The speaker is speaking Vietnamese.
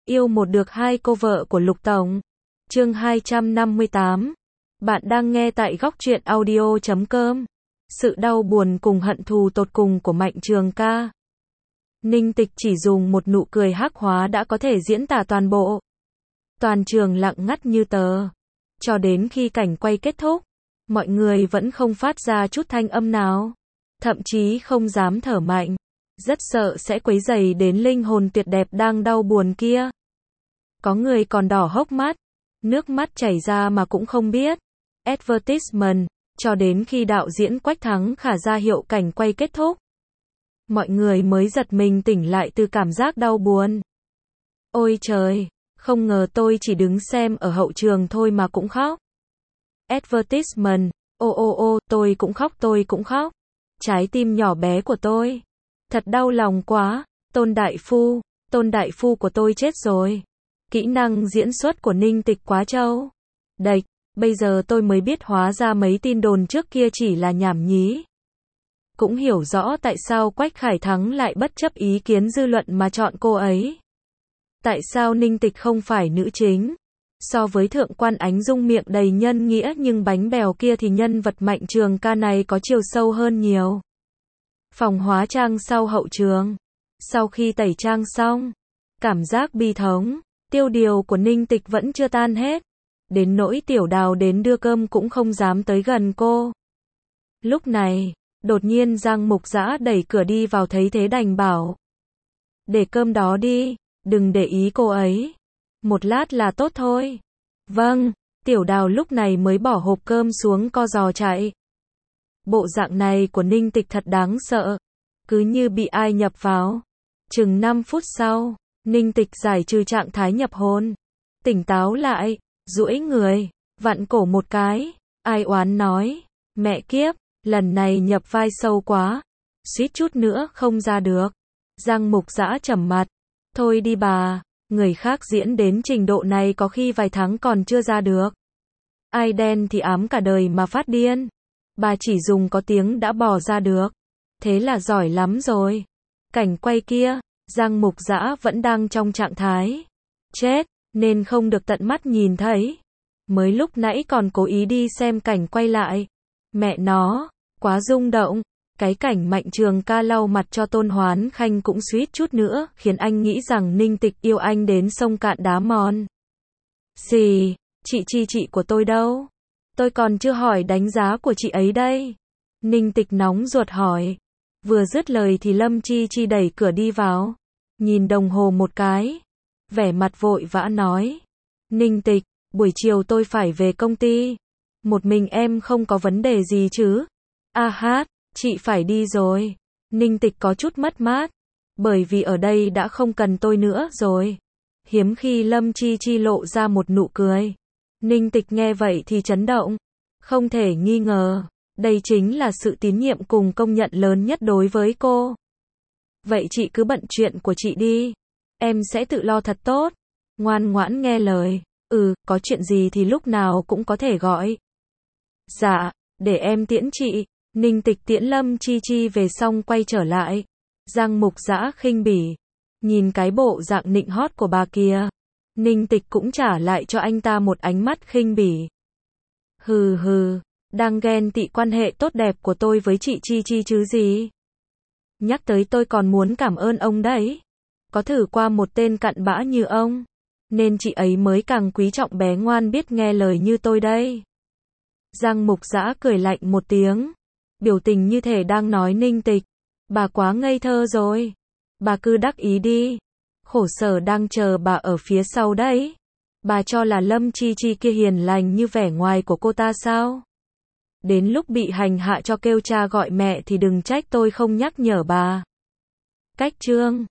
Yêu một được hai cô vợ của Lục Tổng. Chương 258. Bạn đang nghe tại góc truyện audio.com. Sự đau buồn cùng hận thù tột cùng của Mạnh Trường Ca. Ninh Tịch chỉ dùng một nụ cười hắc hóa đã có thể diễn tả toàn bộ. Toàn trường lặng ngắt như tờ. Cho đến khi cảnh quay kết thúc, mọi người vẫn không phát ra chút thanh âm nào. Thậm chí không dám thở mạnh. Rất sợ sẽ quấy rầy đến linh hồn tuyệt đẹp đang đau buồn kia. Có người còn đỏ hốc mắt, nước mắt chảy ra mà cũng không biết. Advertisement, cho đến khi đạo diễn Quách Thắng Khả ra hiệu cảnh quay kết thúc. Mọi người mới giật mình tỉnh lại từ cảm giác đau buồn. Ôi trời, không ngờ tôi chỉ đứng xem ở hậu trường thôi mà cũng khóc. Advertisement, ô, tôi cũng khóc. Trái tim nhỏ bé của tôi. Thật đau lòng quá, Tôn Đại Phu của tôi chết rồi. Kỹ năng diễn xuất của Ninh Tịch quá trâu. Đệch, bây giờ tôi mới biết hóa ra mấy tin đồn trước kia chỉ là nhảm nhí. Cũng hiểu rõ tại sao Quách Khải Thắng lại bất chấp ý kiến dư luận mà chọn cô ấy. Tại sao Ninh Tịch không phải nữ chính? So với Thượng Quan Ánh Dung miệng đầy nhân nghĩa nhưng bánh bèo kia thì nhân vật Mạnh Trường Ca này có chiều sâu hơn nhiều. Phòng hóa trang sau hậu trường. Sau khi tẩy trang xong, cảm giác bi thống, tiêu điều của Ninh Tịch vẫn chưa tan hết. Đến nỗi Tiểu Đào đến đưa cơm cũng không dám tới gần cô. Lúc này, đột nhiên Giang Mục Dã đẩy cửa đi vào thấy thế đành bảo. Để cơm đó đi, đừng để ý cô ấy. Một lát là tốt thôi. Vâng, Tiểu Đào lúc này mới bỏ hộp cơm xuống co giò chạy. Bộ dạng này của Ninh Tịch thật đáng sợ. Cứ như bị ai nhập vào. Chừng 5 phút sau, Ninh Tịch giải trừ trạng thái nhập hồn. Tỉnh táo lại, duỗi người, vặn cổ một cái. Ai oán nói, mẹ kiếp, lần này nhập vai sâu quá. Suýt chút nữa không ra được. Giang Mục Dã trầm mặt. Thôi đi bà, người khác diễn đến trình độ này có khi vài tháng còn chưa ra được. Ai đen thì ám cả đời mà phát điên. Bà chỉ dùng có tiếng đã bỏ ra được. Thế là giỏi lắm rồi. Cảnh quay kia, Giang Mục Dã vẫn đang trong trạng thái chết, nên không được tận mắt nhìn thấy. Mới lúc nãy còn cố ý đi xem cảnh quay lại. Mẹ nó, quá rung động. Cái cảnh Mạnh Trường Ca lau mặt cho Tôn Hoán Khanh cũng suýt chút nữa khiến anh nghĩ rằng Ninh Tịch yêu anh đến sông cạn đá mòn. Gì, chị của tôi đâu? Tôi còn chưa hỏi đánh giá của chị ấy đây. Ninh Tịch nóng ruột hỏi. Vừa dứt lời thì Lâm Chi Chi đẩy cửa đi vào. Nhìn đồng hồ một cái. Vẻ mặt vội vã nói. Ninh Tịch, buổi chiều tôi phải về công ty. Một mình em không có vấn đề gì chứ? A hát, chị phải đi rồi. Ninh Tịch có chút mất mát. Bởi vì ở đây đã không cần tôi nữa rồi. Hiếm khi Lâm Chi Chi lộ ra một nụ cười. Ninh Tịch nghe vậy thì chấn động. Không thể nghi ngờ. Đây chính là sự tín nhiệm cùng công nhận lớn nhất đối với cô. Vậy chị cứ bận chuyện của chị đi. Em sẽ tự lo thật tốt. Ngoan ngoãn nghe lời. Có chuyện gì thì lúc nào cũng có thể gọi. Dạ, để em tiễn chị. Ninh Tịch tiễn Lâm Chi Chi về xong quay trở lại. Giang Mục Dã khinh bỉ. Nhìn cái bộ dạng nịnh hót của bà kia. Ninh Tịch cũng trả lại cho anh ta một ánh mắt khinh bỉ. Hừ, đang ghen tị quan hệ tốt đẹp của tôi với chị Chi Chi chứ gì. Nhắc tới tôi còn muốn cảm ơn ông đấy. Có thử qua một tên cặn bã như ông. Nên chị ấy mới càng quý trọng bé ngoan biết nghe lời như tôi đây. Giang Mục Dã cười lạnh một tiếng. Biểu tình như thể đang nói Ninh Tịch. Bà quá ngây thơ rồi. Bà cứ đắc ý đi. Khổ sở đang chờ bà ở phía sau đấy. Bà cho là Lâm Chi Chi kia hiền lành như vẻ ngoài của cô ta sao? Đến lúc bị hành hạ cho kêu cha gọi mẹ thì đừng trách tôi không nhắc nhở bà. Cách chương